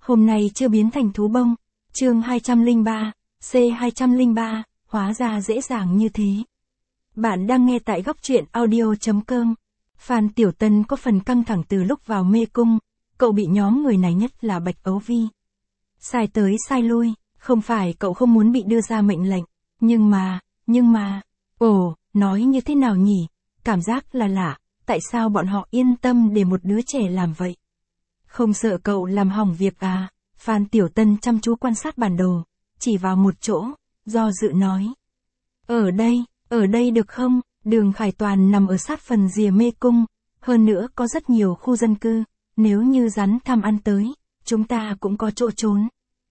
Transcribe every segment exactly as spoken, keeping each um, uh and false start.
Hôm nay chưa biến thành thú bông. Chương hai trăm lẻ ba, C hai trăm lẻ ba, hóa ra dễ dàng như thế. Bạn đang nghe tại góc truyện audio chấm com. Phan Tiểu Tân có phần căng thẳng từ lúc vào mê cung, cậu bị nhóm người này nhất là Bạch Ấu Vi sai tới sai lui, không phải cậu không muốn bị đưa ra mệnh lệnh, nhưng mà, nhưng mà, ồ, nói như thế nào nhỉ, cảm giác là lạ, tại sao bọn họ yên tâm để một đứa trẻ làm vậy? Không sợ cậu làm hỏng việc à? Phan Tiểu Tân chăm chú quan sát bản đồ, chỉ vào một chỗ, do dự nói. Ở đây, ở đây được không? Đường Khải Toàn nằm ở sát phần rìa mê cung, hơn nữa có rất nhiều khu dân cư, nếu như rắn tham ăn tới, chúng ta cũng có chỗ trốn.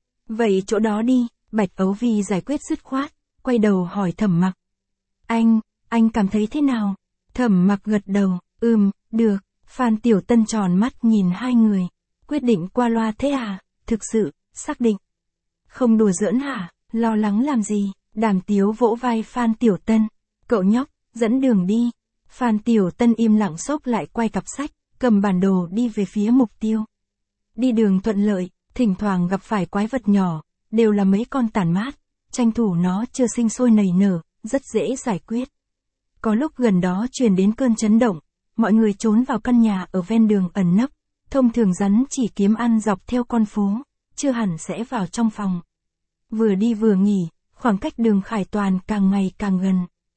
Vậy chỗ đó đi, Bạch Ấu Vi giải quyết dứt khoát, quay đầu hỏi Thẩm Mặc. Anh, anh cảm thấy thế nào? Thẩm Mặc gật đầu, ừm, được. Phan Tiểu Tân tròn mắt nhìn hai người, quyết định qua loa thế à, thực sự, xác định. Không đùa giỡn hả, lo lắng làm gì? Đàm Tiếu vỗ vai Phan Tiểu Tân, cậu nhóc, dẫn đường đi. Phan Tiểu Tân im lặng xốc lại quay cặp sách, cầm bản đồ đi về phía mục tiêu. Đi đường thuận lợi, thỉnh thoảng gặp phải quái vật nhỏ, đều là mấy con tản mát, tranh thủ nó chưa sinh sôi nảy nở, rất dễ giải quyết. Có lúc gần đó truyền đến cơn chấn động, mọi người trốn vào căn nhà ở ven đường ẩn nấp, thông thường rắn chỉ kiếm ăn dọc theo con phố, chưa hẳn sẽ vào trong phòng. Vừa đi vừa nghỉ, khoảng cách Đường Khải Toàn càng ngày càng gần.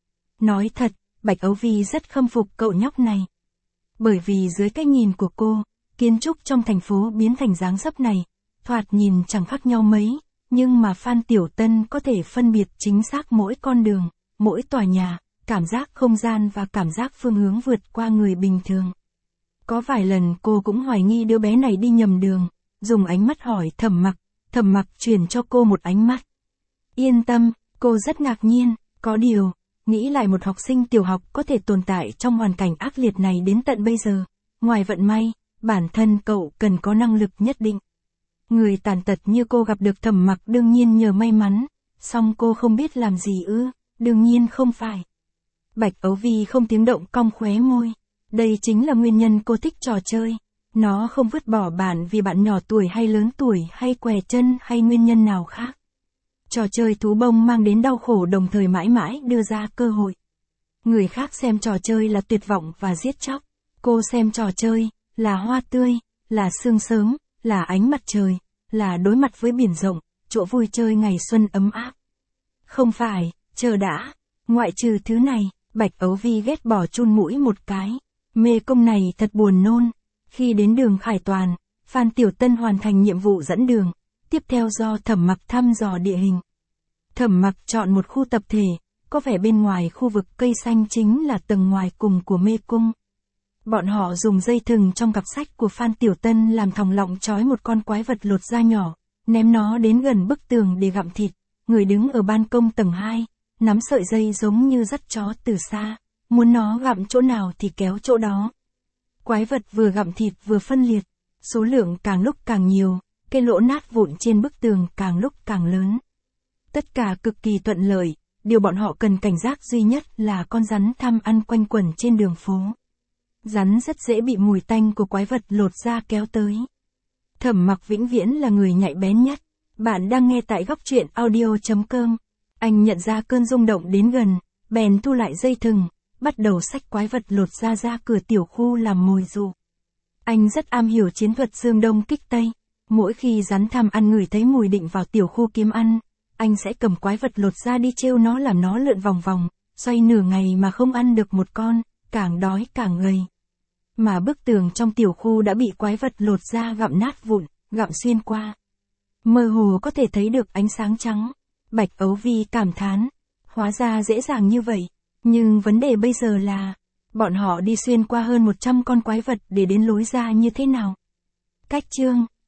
Nói thật, Bạch Ấu Vi rất khâm phục cậu nhóc này. Bởi vì dưới cái nhìn của cô, kiến trúc trong thành phố biến thành dáng dấp này, thoạt nhìn chẳng khác nhau mấy, nhưng mà Phan Tiểu Tân có thể phân biệt chính xác mỗi con đường, mỗi tòa nhà, cảm giác không gian và cảm giác phương hướng vượt qua người bình thường. Có vài lần cô cũng hoài nghi đứa bé này đi nhầm đường, dùng ánh mắt hỏi Thẩm Mặc, Thẩm Mặc truyền cho cô một ánh mắt. Yên tâm, cô rất ngạc nhiên, có điều, nghĩ lại một học sinh tiểu học có thể tồn tại trong hoàn cảnh ác liệt này đến tận bây giờ, ngoài vận may, bản thân cậu cần có năng lực nhất định. Người tàn tật như cô gặp được Thẩm Mặc đương nhiên nhờ may mắn, song cô không biết làm gì ư, đương nhiên không phải. Bạch Ấu Vi không tiếng động cong khóe môi, đây chính là nguyên nhân cô thích trò chơi, nó không vứt bỏ bạn vì bạn nhỏ tuổi hay lớn tuổi hay què chân hay nguyên nhân nào khác. Trò chơi thú bông mang đến đau khổ đồng thời mãi mãi đưa ra cơ hội. Người khác xem trò chơi là tuyệt vọng và giết chóc, cô xem trò chơi là hoa tươi, là sương sớm, là ánh mặt trời, là đối mặt với biển rộng, chỗ vui chơi ngày xuân ấm áp. Không phải, chờ đã, ngoại trừ thứ này, Bạch Ấu Vi ghét bỏ chun mũi một cái. Mê cung này thật buồn nôn. Khi đến Đường Khải Toàn, Phan Tiểu Tân hoàn thành nhiệm vụ dẫn đường, tiếp theo do Thẩm Mặc thăm dò địa hình. Thẩm Mặc chọn một khu tập thể, có vẻ bên ngoài khu vực cây xanh chính là tầng ngoài cùng của mê cung. Bọn họ dùng dây thừng trong cặp sách của Phan Tiểu Tân làm thòng lọng trói một con quái vật lột da nhỏ, ném nó đến gần bức tường để gặm thịt. Người đứng ở ban công tầng hai, nắm sợi dây giống như dắt chó từ xa, muốn nó gặm chỗ nào thì kéo chỗ đó. Quái vật vừa gặm thịt vừa phân liệt, số lượng càng lúc càng nhiều, cái lỗ nát vụn trên bức tường càng lúc càng lớn. Tất cả cực kỳ thuận lợi, điều bọn họ cần cảnh giác duy nhất là con rắn tham ăn quanh quẩn trên đường phố. Rắn rất dễ bị mùi tanh của quái vật lột da kéo tới. Thẩm Mặc vĩnh viễn là người nhạy bén nhất. Bạn đang nghe tại góc truyện audio chấm com. Anh nhận ra cơn rung động đến gần, bèn thu lại dây thừng, bắt đầu xách quái vật lột da ra cửa tiểu khu làm mồi dụ. Anh rất am hiểu chiến thuật dương đông kích tây. Mỗi khi rắn tham ăn ngửi thấy mùi định vào tiểu khu kiếm ăn, anh sẽ cầm quái vật lột da đi trêu nó làm nó lượn vòng vòng, xoay nửa ngày mà không ăn được một con, càng đói càng gầy. Mà bức tường trong tiểu khu đã bị quái vật lột da gặm nát vụn, gặm xuyên qua. Mơ hồ có thể thấy được ánh sáng trắng. Bạch Ấu Vi cảm thán, hóa ra dễ dàng như vậy, nhưng vấn đề bây giờ là, bọn họ đi xuyên qua hơn một trăm con quái vật để đến lối ra như thế nào? Cách chương